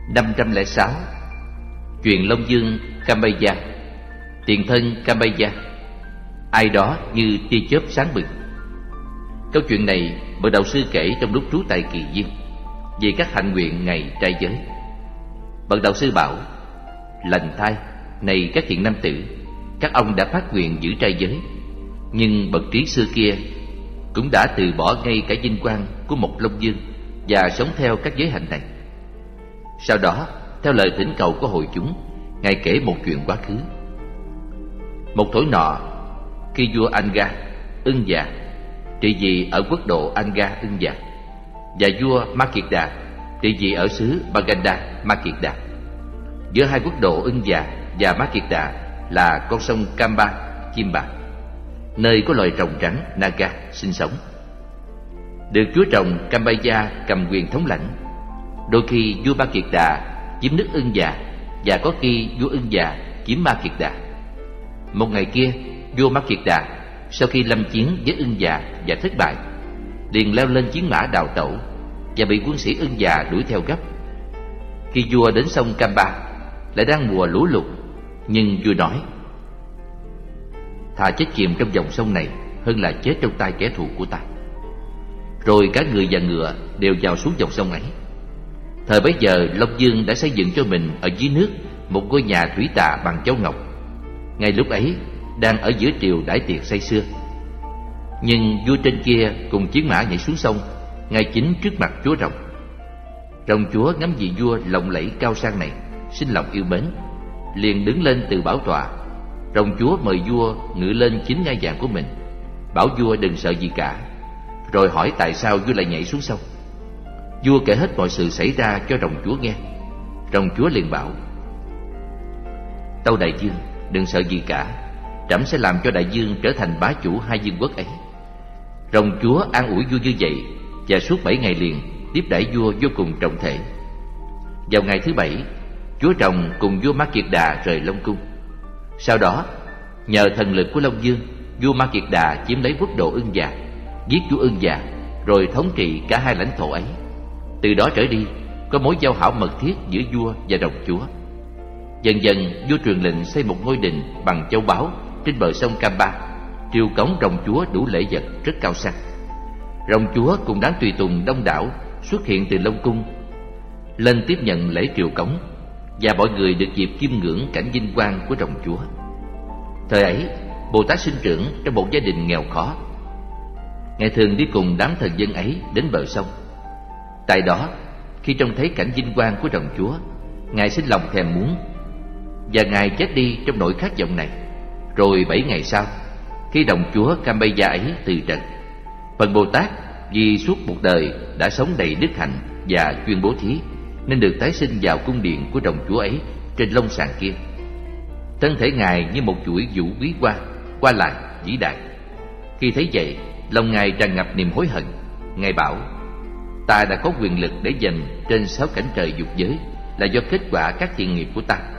506. Chuyện Long Dương Kamaya. Tiền thân Kamaya. Ai đó như tia chớp sáng bừng. Câu chuyện này bậc đạo sư kể trong lúc trú tại Kỳ Viên về các hạnh nguyện ngày trai giới. Bậc đạo sư bảo: lành thay, này các thiện nam tử, các ông đã phát nguyện giữ trai giới, nhưng bậc trí xưa kia cũng đã từ bỏ ngay cả vinh quang của một Long Dương và sống theo các giới hạnh này. Sau đó, theo lời thỉnh cầu của hội chúng, ngài kể một chuyện quá khứ. Một thổi nọ, khi vua Anga Ưng Già trị vì ở quốc độ Anga Ưng Già, và vua Makieda trị vì ở xứ Baganda Makieda. Giữa hai quốc độ Ưng Già và Makieda là con sông Kamba Chimba, nơi có loài rồng trắng Naga sinh sống. Được chúa rồng Kambaya cầm quyền thống lãnh. Đôi khi vua Makieda chiếm nước Ưng Già, và có khi vua Ưng Già chiếm Makieda. Một ngày kia, vua Makieda sau khi lâm chiến với Ưng Già và thất bại, liền leo lên chiến mã đào tẩu và bị quân sĩ Ưng Già đuổi theo gấp. Khi vua đến sông Kamba, lại đang mùa lũ lụt, nhưng vua nói: thà chết chìm trong dòng sông này hơn là chết trong tay kẻ thù của ta. Rồi cả người và ngựa đều vào xuống dòng sông ấy. Thời bấy giờ, Long Dương đã xây dựng cho mình ở dưới nước một ngôi nhà thủy tạ bằng châu ngọc. Ngay lúc ấy đang ở giữa triều đãi tiệc say sưa. Nhưng vua trên kia cùng chiến mã nhảy xuống sông, ngay chính trước mặt chúa rồng. Rồng chúa ngắm vị vua lộng lẫy cao sang này, sinh lòng yêu mến, liền đứng lên từ bảo tọa. Rồng chúa mời vua ngự lên chính ngai vàng của mình, bảo vua đừng sợ gì cả, rồi hỏi tại sao vua lại nhảy xuống sông. Vua kể hết mọi sự xảy ra cho rồng chúa nghe. Rồng chúa liền bảo: tâu đại dương, đừng sợ gì cả, trẫm sẽ làm cho đại dương trở thành bá chủ hai vương quốc ấy. Rồng chúa an ủi vua như vậy, và suốt 7 ngày liền tiếp đãi vua vô cùng trọng thể. Vào ngày thứ 7, chúa rồng cùng vua Makieda rời Long cung. Sau đó, nhờ thần lực của Long Dương, vua Makieda chiếm lấy quốc độ Ưng Già, giết vua Ưng Già, rồi thống trị cả hai lãnh thổ ấy. Từ đó trở đi, có mối giao hảo mật thiết giữa vua và rồng chúa. Dần dần, vua truyền lệnh xây một ngôi đình bằng châu báu trên bờ sông Kamba, triều cống rồng chúa đủ lễ vật rất cao sang. Rồng chúa cùng đám tùy tùng đông đảo xuất hiện từ Long cung lên tiếp nhận lễ triều cống, và mọi người được dịp chiêm ngưỡng cảnh vinh quang của rồng chúa. Thời ấy, Bồ Tát sinh trưởng trong một gia đình nghèo khó. Ngài thường đi cùng đám thần dân ấy đến bờ sông. Tại đó, khi trông thấy cảnh vinh quang của rồng chúa, Ngài sinh lòng thèm muốn, và Ngài chết đi trong nỗi khát vọng này. Rồi 7 ngày sau, khi rồng chúa Kambaya ấy từ trần, phần Bồ Tát vì suốt một đời đã sống đầy đức hạnh và chuyên bố thí, nên được tái sinh vào cung điện của rồng chúa ấy trên long sàng kia. Thân thể Ngài như một chuỗi vũ quý qua lại vĩ đại. Khi thấy vậy, lòng Ngài tràn ngập niềm hối hận. Ngài bảo: ta đã có quyền lực để giành trên 6 cảnh trời dục giới là do kết quả các thiện nghiệp của ta,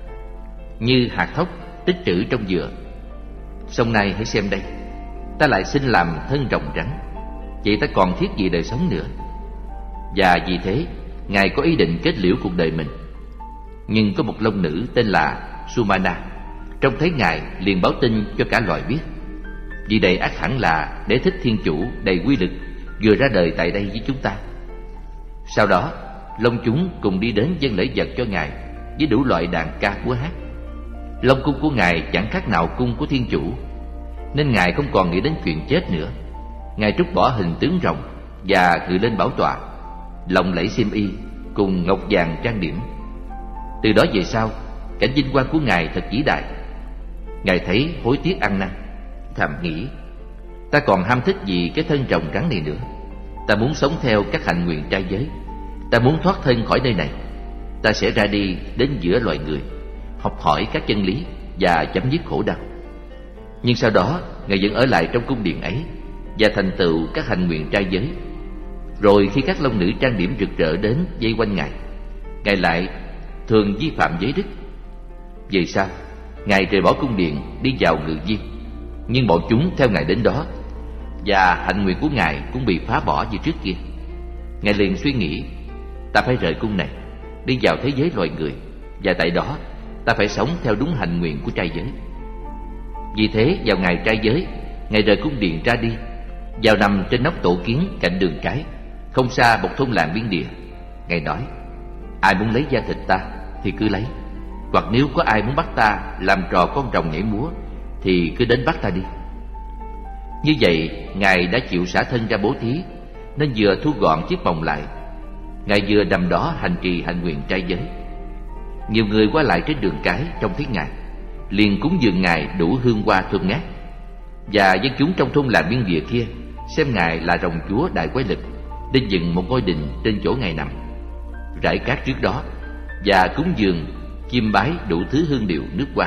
như hạt thóc tích trữ trong dừa. Song nay hãy xem đây, ta lại xin làm thân rồng trắng, vậy ta còn thiết gì đời sống nữa? Và vì thế, Ngài có ý định kết liễu cuộc đời mình. Nhưng có một long nữ tên là Sumana trông thấy Ngài liền báo tin cho cả loài biết. Vì đây ắt hẳn là đế thích thiên chủ đầy quy lực vừa ra đời tại đây với chúng ta. Sau đó, long chúng cùng đi đến dâng lễ vật cho Ngài với đủ loại đàn ca múa hát. Long cung của Ngài chẳng khác nào cung của thiên chủ, nên Ngài không còn nghĩ đến chuyện chết nữa. Ngài trút bỏ hình tướng rồng và ngự lên bảo tọa, lộng lẫy xiêm y cùng ngọc vàng trang điểm. Từ đó về sau, cảnh vinh quang của Ngài thật vĩ đại. Ngài thấy hối tiếc ăn năn, thầm nghĩ: ta còn ham thích gì cái thân rồng trắng này nữa? Ta muốn sống theo các hạnh nguyện trai giới. Ta muốn thoát thân khỏi nơi này. Ta sẽ ra đi đến giữa loài người, học hỏi các chân lý và chấm dứt khổ đau. Nhưng sau đó, Ngài vẫn ở lại trong cung điện ấy và thành tựu các hạnh nguyện trai giới. Rồi khi các long nữ trang điểm rực rỡ đến vây quanh Ngài, Ngài lại thường vi phạm giới đức. Về sau, Ngài rời bỏ cung điện đi vào ngự viên, nhưng bọn chúng theo Ngài đến đó, và hạnh nguyện của Ngài cũng bị phá bỏ như trước kia. Ngài liền suy nghĩ: ta phải rời cung này, đi vào thế giới loài người, và tại đó ta phải sống theo đúng hạnh nguyện của trai giới. Vì thế vào ngày trai giới, Ngài rời cung điện ra đi, vào nằm trên nóc tổ kiến cạnh đường cái, không xa một thôn làng biên địa. Ngài nói: ai muốn lấy da thịt ta thì cứ lấy, hoặc nếu có ai muốn bắt ta làm trò con rồng nhảy múa thì cứ đến bắt ta đi. Như vậy Ngài đã chịu xả thân ra bố thí, nên vừa thu gọn chiếc bồng lại, Ngài vừa nằm đó hành trì hạnh nguyện trai giới. Nhiều người qua lại trên đường cái trông thấy Ngài, liền cúng dường Ngài đủ hương hoa thơm ngát. Và dân chúng trong thôn làng biên địa kia xem Ngài là rồng chúa đại quái lực, nên dựng một ngôi đình trên chỗ Ngài nằm, rải cát trước đó, và cúng dường chiêm bái đủ thứ hương điệu nước hoa.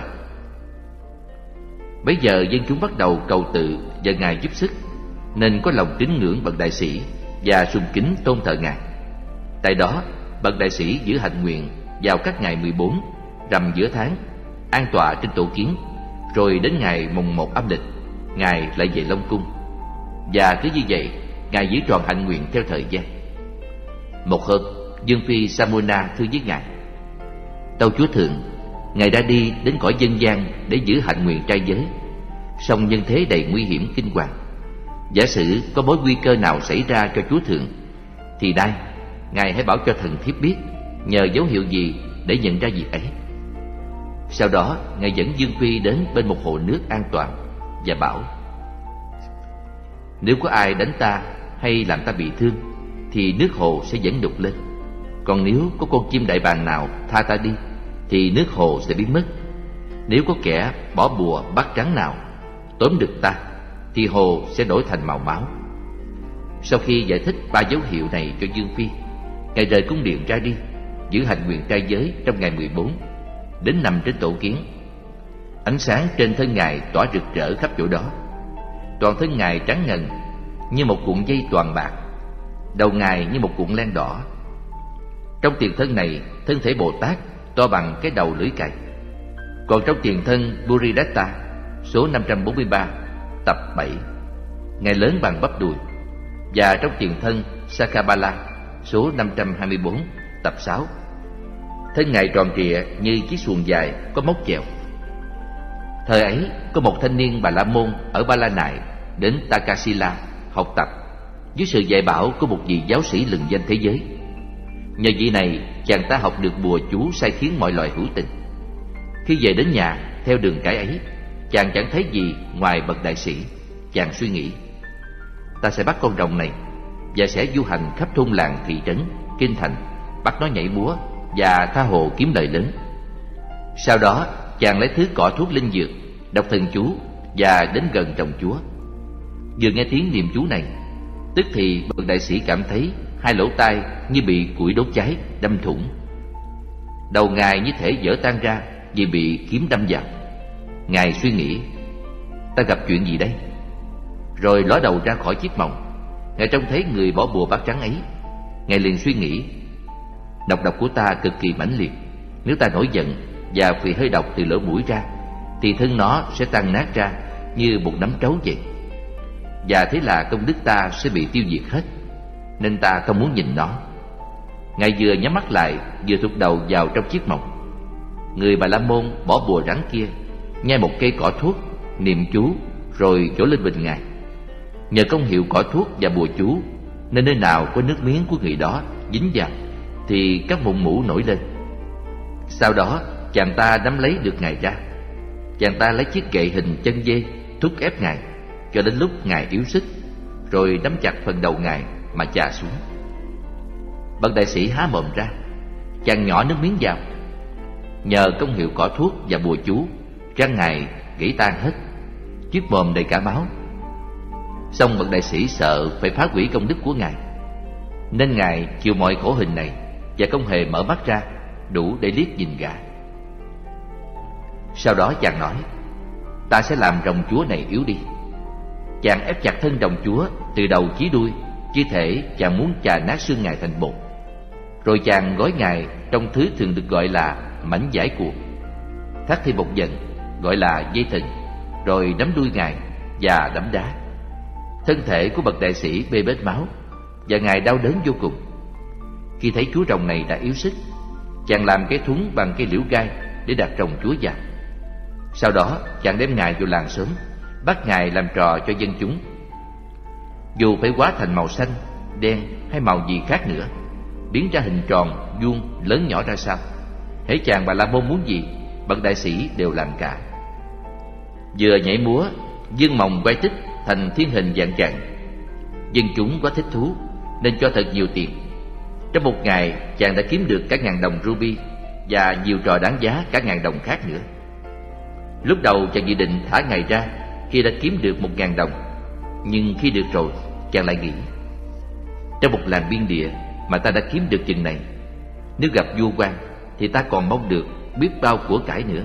Bấy giờ dân chúng bắt đầu cầu tự và Ngài giúp sức, nên có lòng kính ngưỡng bậc đại sĩ và sùng kính tôn thờ Ngài. Tại đó bậc đại sĩ giữ hạnh nguyện vào các ngày 14 rằm giữa tháng, an tọa trên tổ kiến. Rồi đến ngày mùng 1 âm lịch, Ngài lại về Long Cung. Và cứ như vậy Ngài giữ tròn hạnh nguyện theo thời gian. Một hôm, Dương phi Samona thưa với Ngài: tâu Chúa Thượng, Ngài đã đi đến cõi dân gian để giữ hạnh nguyện trai giới, song nhân thế đầy nguy hiểm kinh hoàng. Giả sử có mối nguy cơ nào xảy ra cho Chúa Thượng, thì nay Ngài hãy bảo cho thần thiếp biết nhờ dấu hiệu gì để nhận ra việc ấy. Sau đó Ngài dẫn Dương phi đến bên một hồ nước an toàn và bảo: nếu có ai đánh ta hay làm ta bị thương thì nước hồ sẽ dẫn đục lên. Còn nếu có con chim đại bàng nào tha ta đi thì nước hồ sẽ biến mất. Nếu có kẻ bỏ bùa bắt trắng nào tóm được ta thì hồ sẽ đổi thành màu máu. Sau khi giải thích 3 dấu hiệu này cho Dương phi, Ngài rời cung điện ra đi, giữ hạnh nguyện trai giới trong ngày 14, đến nằm trên tổ kiến. Ánh sáng trên thân Ngài tỏa rực rỡ khắp chỗ đó. Toàn thân Ngài trắng ngần như một cuộn dây toàn bạc, đầu Ngài như một cuộn len đỏ. Trong tiền thân này, thân thể Bồ Tát to bằng cái đầu lưỡi cày. Còn trong tiền thân Buridatta số 543 tập 7, Ngài lớn bằng bắp đùi. Và trong tiền thân Sakabala số 524 tập 6, thân Ngài tròn trịa như chiếc xuồng dài có móc chèo. Thời ấy có một thanh niên Bà La Môn ở Ba La Nại đến Takasila học tập dưới sự dạy bảo của một vị giáo sĩ lừng danh thế giới. Nhờ vị này, chàng ta học được bùa chú sai khiến mọi loài hữu tình. Khi về đến nhà theo đường cái ấy, chàng chẳng thấy gì ngoài bậc đại sĩ. Chàng suy nghĩ: ta sẽ bắt con rồng này và sẽ du hành khắp thôn làng thị trấn kinh thành, bắt nó nhảy múa và tha hồ kiếm lời lớn. Sau đó chàng lấy thứ cỏ thuốc linh dược, đọc thần chú và đến gần rồng chúa. Vừa nghe tiếng niệm chú này, tức thì bậc đại sĩ cảm thấy hai lỗ tai như bị củi đốt cháy đâm thủng. Đầu Ngài như thể vỡ tan ra vì bị kiếm đâm vào. Ngài suy nghĩ: ta gặp chuyện gì đây? Rồi ló đầu ra khỏi chiếc mồng. Ngài trông thấy người bỏ bùa bát trắng ấy. Ngài liền suy nghĩ: độc của ta cực kỳ mãnh liệt. Nếu ta nổi giận và phì hơi độc từ lỗ mũi ra thì thân nó sẽ tan nát ra như một nắm trấu vậy. Và thế là công đức ta sẽ bị tiêu diệt hết, nên ta không muốn nhìn nó. Ngài vừa nhắm mắt lại vừa thụt đầu vào trong chiếc mồng. Người Bà La Môn bỏ bùa rắn kia nhai một cây cỏ thuốc, niệm chú rồi trổ lên bình Ngài. Nhờ công hiệu cỏ thuốc và bùa chú nên nơi nào có nước miếng của người đó dính vào thì các mụn mủ nổi lên. Sau đó chàng ta nắm lấy được Ngài ra. Chàng ta lấy chiếc gậy hình chân dê thúc ép Ngài cho đến lúc Ngài yếu sức, rồi nắm chặt phần đầu Ngài mà chà xuống. Bậc đại sĩ há mồm ra, chàng nhỏ nước miếng vào. Nhờ công hiệu cỏ thuốc và bùa chú, răng Ngài gãy tan hết, chiếc mồm đầy cả máu. Song bậc đại sĩ sợ phải phá hủy công đức của Ngài, nên Ngài chịu mọi khổ hình này và không hề mở mắt ra đủ để liếc nhìn gã. Sau đó chàng nói: ta sẽ làm rồng chúa này yếu đi. Chàng ép chặt thân rồng chúa từ đầu chí đuôi, như thể chàng muốn chà nát xương Ngài thành bột. Rồi chàng gói Ngài trong thứ thường được gọi là mảnh vải cuộn, thắt thêm một dần gọi là dây thừng, rồi đắm đuôi Ngài và đắm đá. Thân thể của bậc đại sĩ bê bết máu và Ngài đau đớn vô cùng. Khi thấy chú rồng này đã yếu sức, Chàng làm cái thúng bằng cây liễu gai để đặt rồng chúa vào. Sau đó chàng đem ngài vào làng xóm, bắt ngài làm trò cho dân chúng. Dù phải hóa thành màu xanh, đen hay màu gì khác nữa, biến ra hình tròn, vuông, lớn nhỏ ra sao, hễ chàng Bà La Môn muốn gì, bậc đại sĩ đều làm cả. Vừa nhảy múa, dương mồng quay tích thành thiên hình dạng trạng. Dân chúng quá thích thú nên cho thật nhiều tiền. Trong một ngày, chàng đã kiếm được cả 1000 đồng ruby và nhiều trò đáng giá cả 1000 đồng khác nữa. Lúc đầu chàng dự định thả ngài ra khi đã kiếm được 1000 đồng, nhưng khi được rồi, chàng lại nghĩ: trong một làng biên địa mà ta đã kiếm được chừng này, nếu gặp vua quan thì ta còn mong được biết bao của cải nữa.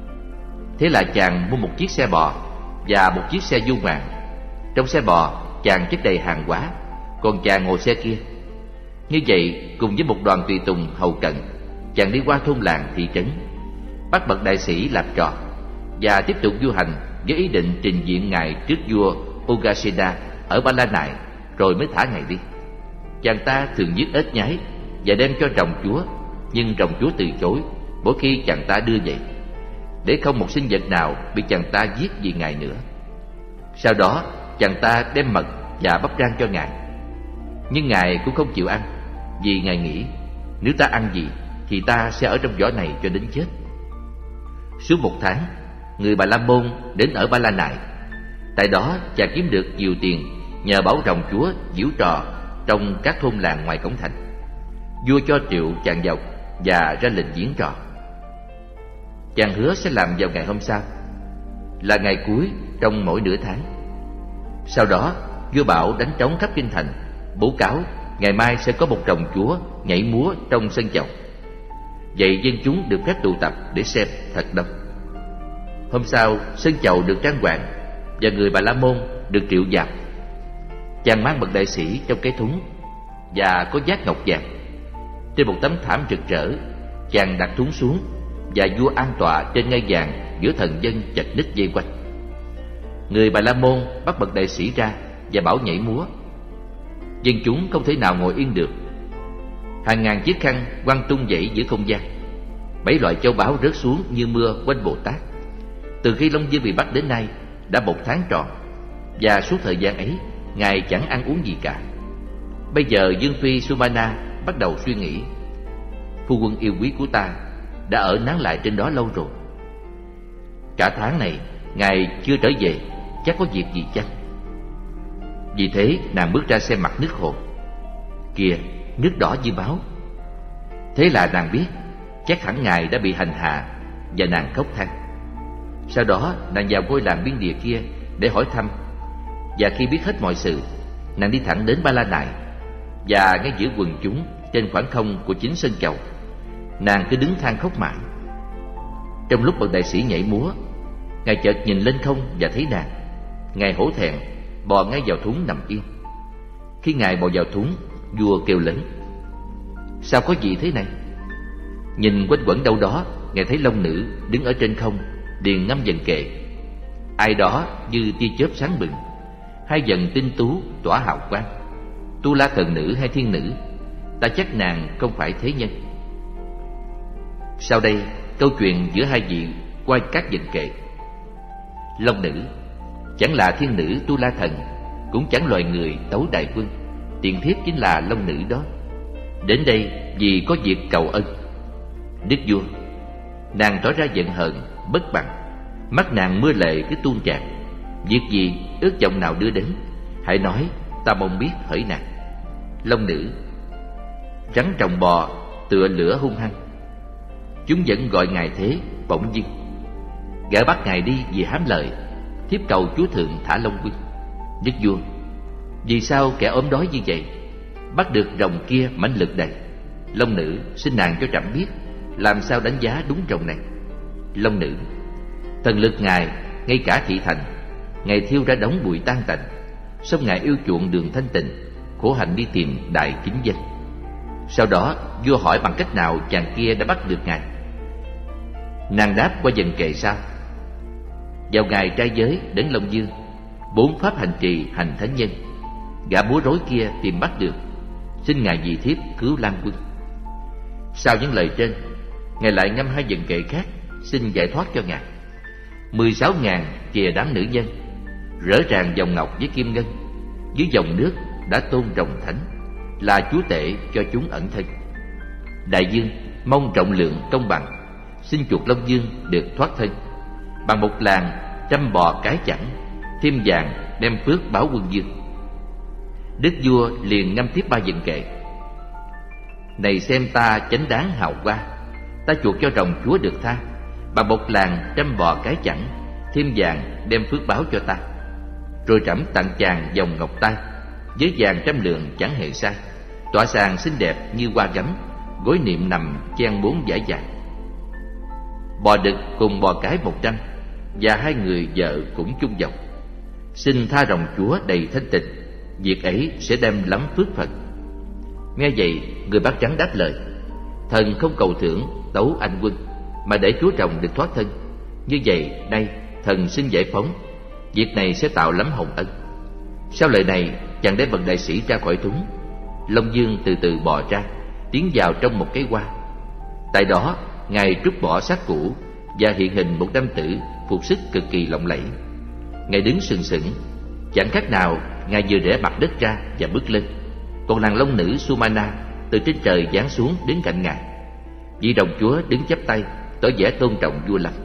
Thế là chàng mua một chiếc xe bò và một chiếc xe du ngoạn. Trong xe bò chàng chất đầy hàng hóa, còn chàng ngồi xe kia. Như vậy, cùng với một đoàn tùy tùng hầu cận, chàng đi qua thôn làng thị trấn, bắt bậc đại sĩ làm trò và tiếp tục du hành với ý định trình diện ngài trước vua Ugaseda ở Ba La Nại, rồi mới thả ngài đi. Chàng ta thường giết ếch nhái và đem cho rồng chúa, nhưng rồng chúa từ chối mỗi khi chàng ta đưa về, để không một sinh vật nào bị chàng ta giết vì ngài nữa. Sau đó chàng ta đem mật và bắp rang cho ngài, nhưng ngài cũng không chịu ăn, vì ngài nghĩ nếu ta ăn gì thì ta sẽ ở trong vỏ này cho đến chết. Suốt 1 tháng, người Bà La Môn đến ở Ba La Nại. Tại đó chàng kiếm được nhiều tiền nhờ bảo rồng chúa giễu trò trong các thôn làng ngoài cổng thành. Vua cho triệu chàng vào và ra lệnh diễn trò. Chàng hứa sẽ làm vào ngày hôm sau, là ngày cuối trong mỗi nửa tháng. Sau đó vua bảo đánh trống khắp kinh thành, bố cáo ngày mai sẽ có một rồng chúa nhảy múa trong sân chầu. Vậy dân chúng được phép tụ tập để xem thật đông. Hôm sau sân chầu được trang hoàng và người Bà La Môn được triệu vào. Chàng mang bậc đại sĩ trong cái thúng và có vát ngọc vàng. Trên một tấm thảm rực rỡ, chàng đặt thúng xuống và vua an tọa trên ngai vàng giữa thần dân chật ních vây quanh. Người Bà La Môn bắt bậc đại sĩ ra và bảo nhảy múa. Dân chúng không thể nào ngồi yên được. Hàng ngàn chiếc khăn quăng tung dãy giữa không gian. 7 loại châu báu rớt xuống như mưa quanh Bồ Tát. Từ khi Long Vương bị bắt đến nay đã 1 tháng tròn, và suốt thời gian ấy ngài chẳng ăn uống gì cả. Bây giờ Dương Phi Sumana bắt đầu suy nghĩ: phu quân yêu quý của ta đã ở nán lại trên đó lâu rồi. Cả tháng này ngài chưa trở về, chắc có việc gì chăng? Vì thế nàng bước ra xem mặt nước hồ. Kìa, nước đỏ như máu. Thế là nàng biết chắc hẳn ngài đã bị hành hạ, và nàng khóc than. Sau đó nàng vào ngôi làng biên địa kia để hỏi thăm, và khi biết hết mọi sự, nàng đi thẳng đến Ba La Nại. Và ngay giữa quần chúng, trên khoảng không của chính sân chầu, nàng cứ đứng than khóc mãi. Trong lúc bậc đại sĩ nhảy múa, ngài chợt nhìn lên không và thấy nàng. Ngài hổ thẹn bò ngay vào thúng nằm yên. Khi ngài bò vào thúng, vua kêu lớn: sao có gì thế này? Nhìn quanh quẩn đâu đó, ngài thấy long nữ đứng ở trên không, liền ngâm dần kệ. Ai đó như tia chớp sáng bừng, 2 vầng tinh tú tỏa hào quang. Tu La thần nữ hay thiên nữ, ta chắc nàng không phải thế nhân. Sau đây câu chuyện giữa 2 vị qua các vần kệ. Long nữ chẳng là thiên nữ Tu La thần, cũng chẳng loài người Tấu Đại Vương. Tiền thiếp chính là long nữ đó. Đến đây vì có việc cầu ân. Đức vua, nàng tỏ ra giận hờn bất bằng, mắt nàng mưa lệ cứ tuôn tràn. Việc gì ước vọng nào đưa đến, hãy nói, ta mong biết hỡi nàng. Long nữ: rắn trồng bò tựa lửa hung hăng, chúng vẫn gọi ngài thế bỗng dưng. Gã bắt ngài đi vì hám lợi, thiếp cầu chúa thượng thả Long Quân. Đức vua, vì sao kẻ ốm đói như vậy bắt được rồng kia mãnh lực đầy? Long nữ xin nàng cho trẫm biết làm sao đánh giá đúng rồng này. Long nữ: thần lực ngài ngay cả thị thành, ngài thiêu ra đống bụi tan tành, song ngài yêu chuộng đường thanh tịnh, khổ hạnh đi tìm đại kính danh. Sau đó vua hỏi bằng cách nào chàng kia đã bắt được ngài. Nàng đáp qua dần kệ sau: vào ngày trai giới đến Long Dương, 4 pháp hành trì hành thánh nhân, gã búa rối kia tìm bắt được, xin ngài vì thiếp cứu Lan Quân. Sau những lời trên, Ngài lại ngâm 2 vần kệ khác xin giải thoát cho Ngài. 16.000 chìa đám nữ nhân, rỡ ràng vòng ngọc với kim ngân, dưới dòng nước đã tôn rồng thánh, là chúa tể cho chúng ẩn thân. Đại dương mong trọng lượng công bằng, xin chuộc Long Dương được thoát thân. Bằng một làng trăm bò cái chẳng, thêm vàng đem phước báo quân dương. Đức vua liền ngâm tiếp 3 vần kệ: Này xem ta chánh đáng hào hoa, ta chuộc cho rồng chúa được tha. Bằng một làng trăm bò cái chẳng, thêm vàng đem phước báo cho ta. Rồi trẫm tặng chàng vòng ngọc tai, với vàng 100 lượng chẳng hề sai. Tọa sàng xinh đẹp như hoa gấm, gối niệm nằm chan 4 dải vàng. Bò đực cùng bò cái 100, và 2 người vợ cũng chung dòng. Xin tha rồng chúa đầy thanh tịnh, việc ấy sẽ đem lắm phước phận. Nghe vậy, người bác trắng đáp lời: Thần không cầu thưởng tấu anh quân, mà để chúa rồng được thoát thân. Như vậy nay thần xin giải phóng, việc này sẽ tạo lắm hồng ân. Sau lời này, chàng đem bậc đại sĩ ra khỏi thúng. Long Dương từ từ bò ra, tiến vào trong một cái hoa. Tại đó Ngài trút bỏ xác cũ và hiện hình một nam tử phục sức cực kỳ lộng lẫy. Ngài đứng sừng sững, chẳng khác nào Ngài vừa rẽ mặt đất ra và bước lên. Còn nàng long nữ Sumana từ trên trời giáng xuống đứng cạnh Ngài. Vị rồng chúa đứng chắp tay, tỏ vẻ tôn trọng vua Lâm.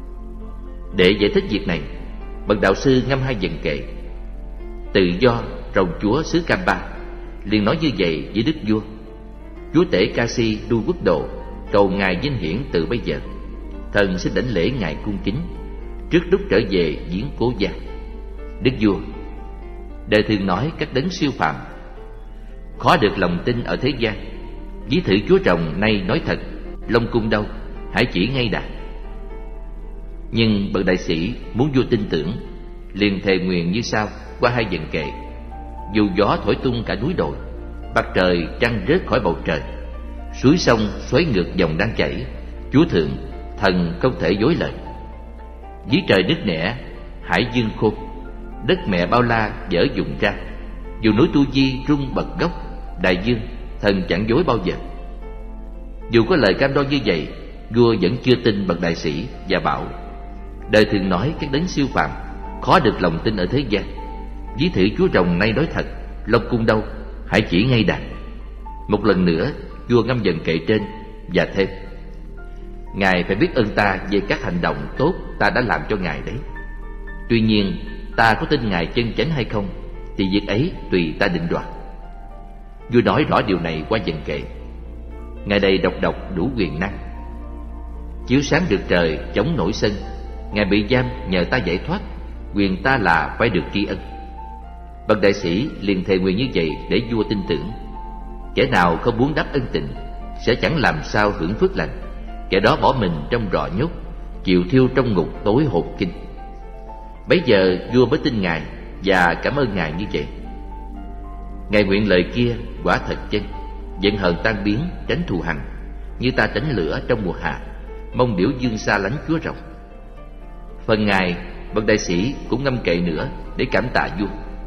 Để giải thích việc này, bậc đạo sư ngâm 2 vần kệ: Tự do rồng chúa xứ Camba liền nói như vậy với đức vua: Chúa tể Ca-si đu quốc độ cầu Ngài vinh hiển từ bây giờ. Thần xin đảnh lễ Ngài cung kính, trước lúc trở về viếng cố gia. Đức vua: Đời thường nói các đấng siêu phàm, khó được lòng tin ở thế gian. Ví thử chúa rồng nay nói thật, Long cung đâu, hãy chỉ ngay đạt. Nhưng bậc đại sĩ muốn vua tin tưởng, liền thề nguyện như sau qua 2 vần kệ: Dù gió thổi tung cả núi đồi, mặt trời trăng rớt khỏi bầu trời, suối sông xoáy ngược dòng đang chảy, chúa thượng, thần không thể dối lời. Dưới trời nứt nẻ, hải dương khô, đất mẹ bao la dở dùng ra. Dù núi Tu Di rung bật gốc, đại dương, thần chẳng dối bao giờ. Dù có lời cam đoan như vậy, vua vẫn chưa tin bậc đại sĩ và bảo: Đời thường nói các đấng siêu phàm, khó được lòng tin ở thế gian. Ví thử chúa rồng nay nói thật, Long cung đâu, hãy chỉ ngay đạt. Một lần nữa, vua ngâm vần kệ trên và thêm: Ngài phải biết ơn ta về các hành động tốt ta đã làm cho Ngài đấy. Tuy nhiên, ta có tin Ngài chân chánh hay không thì việc ấy tùy ta định đoạt. Vua nói rõ điều này qua vần kệ: Ngài đây độc đủ quyền năng, chiếu sáng được trời chống nổi sân. Ngài bị giam nhờ ta giải thoát, quyền ta là phải được tri ân. Bậc đại sĩ liền thề nguyện như vậy để vua tin tưởng. Kẻ nào không muốn đáp ân tình sẽ chẳng làm sao hưởng phước lành. Kẻ đó bỏ mình trong rò nhốt, chịu thiêu trong ngục tối hột kinh. Bấy giờ vua mới tin Ngài và cảm ơn Ngài như vậy. Ngài nguyện lời kia quả thật chân, giận hờn tan biến, tránh thù hằn, như ta tránh lửa trong mùa hạ, mong điểu dương xa lánh chúa rồng. Phần Ngài, bậc đại sĩ cũng ngâm kệ nữa để cảm tạ vua.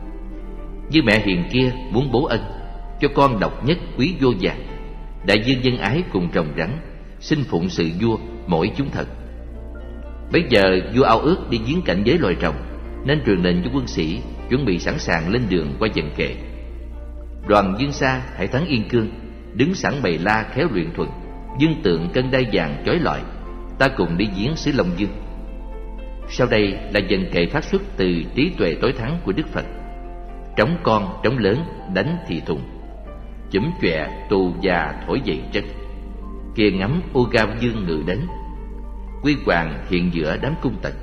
Như mẹ hiền kia muốn bố ân, cho con độc nhất quý vô vàng. Đại dương nhân ái cùng rồng rắn, xin phụng sự vua mỗi chúng thật. Bây giờ vua ao ước đi viếng cảnh giới loài rồng, nên truyền lệnh cho quân sĩ chuẩn bị sẵn sàng lên đường qua vần kệ. Đoàn Dương Sa hãy thắng Yên Cương, đứng sẵn bày la khéo luyện thuần, dương tượng cân đai vàng chói lọi, ta cùng đi viếng xứ Long Dương. Sau đây là vần kệ phát xuất từ trí tuệ tối thắng của Đức Phật: Trống con trống lớn đánh thì thùng, chủm chọe tù già thổi dậy chân. Kia ngắm ô gao dương ngự đến, quy hoàng hiện giữa đám cung tần.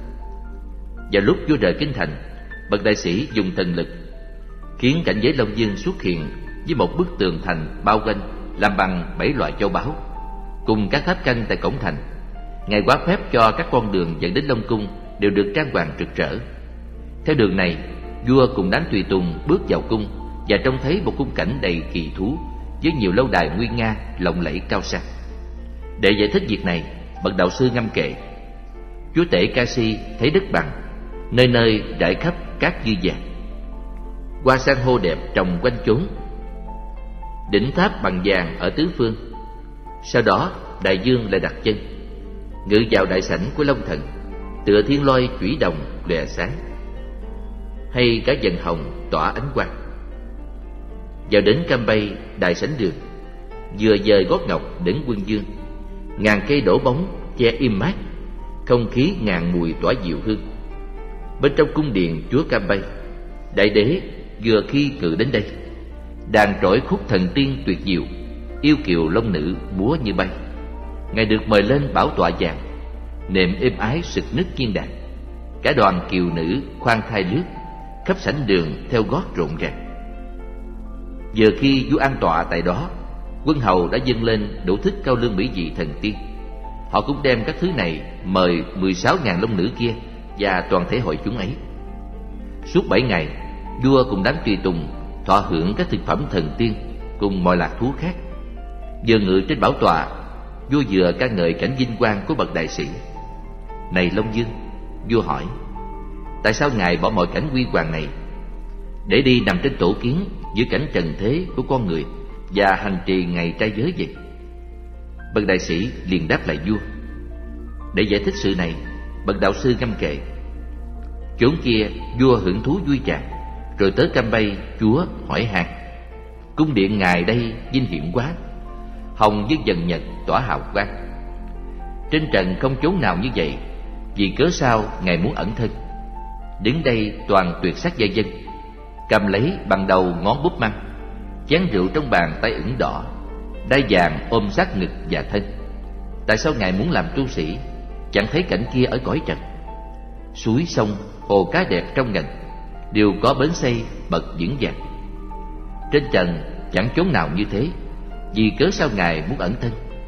Vào lúc vua rời kinh thành, bậc đại sĩ dùng thần lực khiến cảnh giới Long Dương xuất hiện với một bức tường thành bao quanh làm bằng 7 loại châu báu, cùng các tháp canh tại cổng thành. Ngài quá phép cho các con đường dẫn đến Long cung đều được trang hoàng rực rỡ. Theo đường này, vua cùng đám tùy tùng bước vào cung và trông thấy một khung cảnh đầy kỳ thú với nhiều lâu đài nguy nga lộng lẫy cao sang. Để giải thích việc này, bậc đạo sư ngâm kệ: Chúa tể Ca-si thấy đất bằng, nơi nơi rải khắp cát dư vàng, hoa san hô đẹp trồng quanh chốn, đỉnh tháp bằng vàng ở tứ phương. Sau đó đại dương lại đặt chân, ngự vào đại sảnh của Long Thần, tựa thiên lôi chủy đồng lòe sáng, hay cả dần hồng tỏa ánh quang. Vào đến Cam Bay đại sảnh đường, vừa dời gót ngọc đến Quân Dương, ngàn cây đổ bóng che im mát, không khí ngàn mùi tỏa dịu hương. Bên trong cung điện chúa Cam Bay, đại đế vừa khi cự đến đây, đàn trỗi khúc thần tiên tuyệt diệu, yêu kiều long nữ múa như bay. Ngài được mời lên bảo tọa vàng, nệm êm ái sực nức chiên đàn. Cả đoàn kiều nữ khoan thai lướt, khắp sảnh đường theo gót rộn ràng. Giờ khi vua an tọa tại đó, quân hầu đã dâng lên đủ thức cao lương mỹ vị thần tiên. Họ cũng đem các thứ này mời 16.000 long nữ kia và toàn thể hội chúng ấy. Suốt 7 ngày, vua cùng đám tùy tùng thọ hưởng các thực phẩm thần tiên cùng mọi lạc thú khác. Vừa ngự trên bảo tọa, vua vừa ca ngợi cảnh vinh quang của bậc đại sĩ. Này Long Dương, vua hỏi, tại sao ngài bỏ mọi cảnh huy hoàng này để đi nằm trên tổ kiến giữa cảnh trần thế của con người và hành trì ngày trai giới vậy? Bậc đại sĩ liền đáp lại vua. Để giải thích sự này, bậc đạo sư ngâm kệ: chốn kia vua hưởng thú vui tràn, rồi tới Cam Bay chúa hỏi han: cung điện ngài đây vinh hiển quá, hồng như dần nhật tỏa hào quang. Trên trần không chốn nào như vậy, vì cớ sao ngài muốn ẩn thân? Đứng đây toàn tuyệt sắc gia dân, cầm lấy bằng đầu ngón búp măng, chén rượu trong bàn tay ửng đỏ, đai vàng ôm sát ngực và thân. Tại sao ngài muốn làm tu sĩ, chẳng thấy cảnh kia ở cõi trần? Suối sông, hồ cá đẹp trong ngần, đều có bến xây bậc vững vàng. Trên trần chẳng chốn nào như thế, vì cớ sao ngài muốn ẩn thân?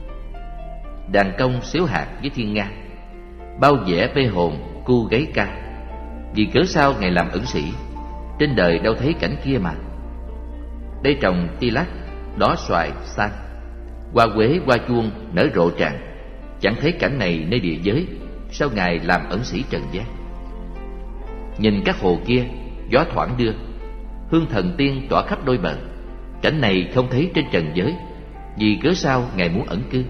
Đàn công xếu hạt với thiên nga, bao vẽ mê hồn cu gáy ca. Vì cớ sao ngài làm ẩn sĩ, trên đời đâu thấy cảnh kia mà. Đây trồng ti lát, đó xoài san, hoa quế hoa chuông nở rộ tràn, chẳng thấy cảnh này nơi địa giới, sao ngài làm ẩn sĩ trần gian? Nhìn các hồ kia, gió thoảng đưa, hương thần tiên tỏa khắp đôi bờ, cảnh này không thấy trên trần giới, vì cớ sao ngài muốn ẩn cư?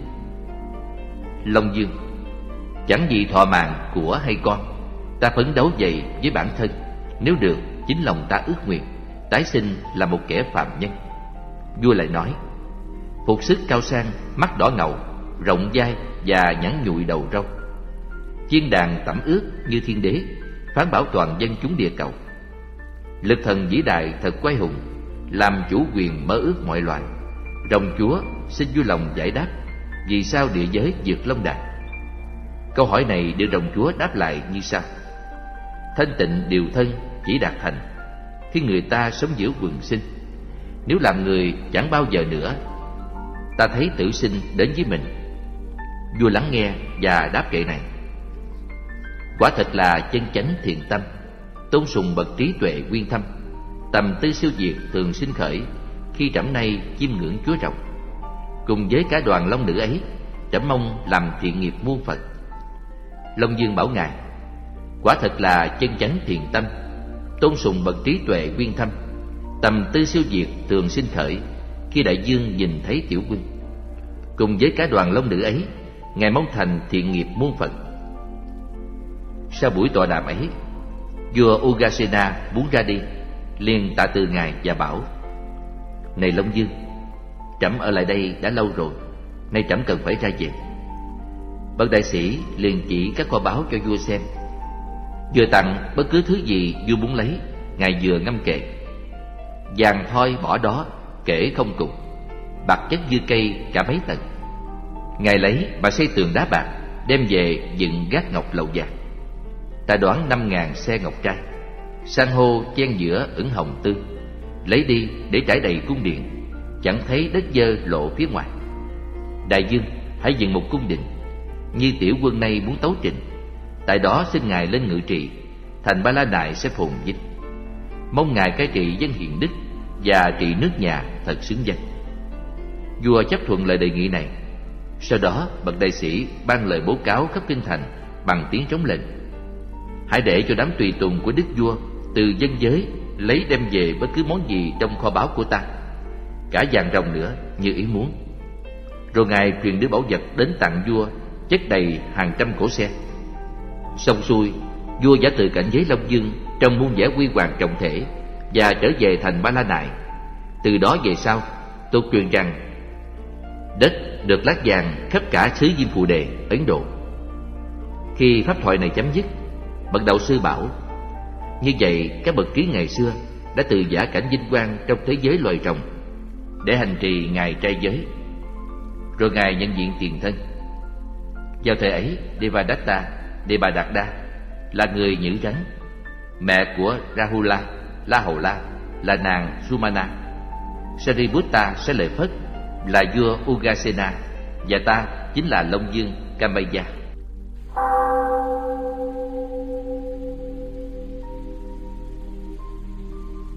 Long Dương: chẳng vì thọ mạng của hay con, ta phấn đấu vậy với bản thân. Nếu được, chính lòng ta ước nguyện tái sinh là một kẻ phàm nhân. Vua lại nói: phục sức cao sang, mắt đỏ ngầu, rộng vai và nhẵn nhụi đầu râu, chiên đàn tẩm ướt như thiên đế, phán bảo toàn dân chúng địa cầu. Lực thần vĩ đại thật quay hùng, làm chủ quyền mơ ước mọi loài. Rồng chúa xin vui lòng giải đáp, vì sao địa giới vượt long đàn? Câu hỏi này được rồng chúa đáp lại như sau: thanh tịnh điều thân chỉ đạt thành khi người ta sống giữa quần sinh. Nếu làm người chẳng bao giờ nữa, ta thấy tử sinh đến với mình. Vua lắng nghe và đáp kệ này: quả thật là chân chánh thiện tâm, tôn sùng bậc trí tuệ uyên thâm, tầm tư siêu việt thường sinh khởi khi trẫm nay chiêm ngưỡng chúa rồng. Cùng với cả đoàn long nữ ấy, trẫm mong làm thiện nghiệp muôn phần. Long Dương bảo ngài: quả thật là chân chánh thiện tâm, tôn sùng bậc trí tuệ uyên thâm, tầm tư siêu việt thường sinh khởi khi đại dương nhìn thấy tiểu quân. Cùng với cả đoàn long nữ ấy, ngài mong thành thiện nghiệp muôn phần. Sau buổi tọa đàm ấy, vua Ugasena muốn ra đi, liền tạ từ ngài và bảo: này Long Dương, trẫm ở lại đây đã lâu rồi, nay trẫm cần phải ra về. Bậc đại sĩ liền chỉ các kho báu cho vua xem. Vừa tặng bất cứ thứ gì vua muốn lấy, ngài vừa ngâm kệ: vàng thoi bỏ đó kể không cùng, bạc chất dư cây cả mấy tầng. Ngài lấy mà xây tường đá bạc, đem về dựng gác ngọc lầu vàng. Ta đoán 5.000 xe ngọc trai, san hô chen giữa ửng hồng tươi, lấy đi để trải đầy cung điện, chẳng thấy đất dơ lộ phía ngoài. Đại dương hãy dựng một cung đình, như tiểu quân nay muốn tấu trình. Tại đó xin ngài lên ngự trị, thành Ba La Nại sẽ phồn vinh. Mong ngài cai trị dân hiền đức và trị nước nhà thật xứng danh. Vua chấp thuận lời đề nghị này. Sau đó bậc đại sĩ ban lời bố cáo khắp kinh thành bằng tiếng trống lệnh: hãy để cho đám tùy tùng của đức vua từ dân giới lấy đem về bất cứ món gì trong kho báu của ta, cả vàng ròng nữa như ý muốn. Rồi Ngài truyền đưa báu vật đến tặng vua, chất đầy hàng trăm cỗ xe. Xong xuôi, vua giả từ cảnh giới Long Dương trong muôn vẻ huy hoàng trọng thể và trở về thành Ba La Nại. Từ đó về sau, tôi truyền rằng đất được lát vàng khắp cả xứ Diêm Phù Đề, Ấn Độ. Khi pháp thoại này chấm dứt, bậc đạo sư bảo: như vậy các bậc trí ngày xưa đã từ giả cảnh vinh quang trong thế giới loài rồng để hành trì ngày trai giới. Rồi Ngài nhận diện tiền thân. Vào thời ấy, Devadatta, Devadatta là người nhữ rắn. Mẹ của Rahula, La Hầu La là nàng Sumana. Sariputta sẽ lời Phất là vua Ugasena, và ta chính là Long Dương Kamaya.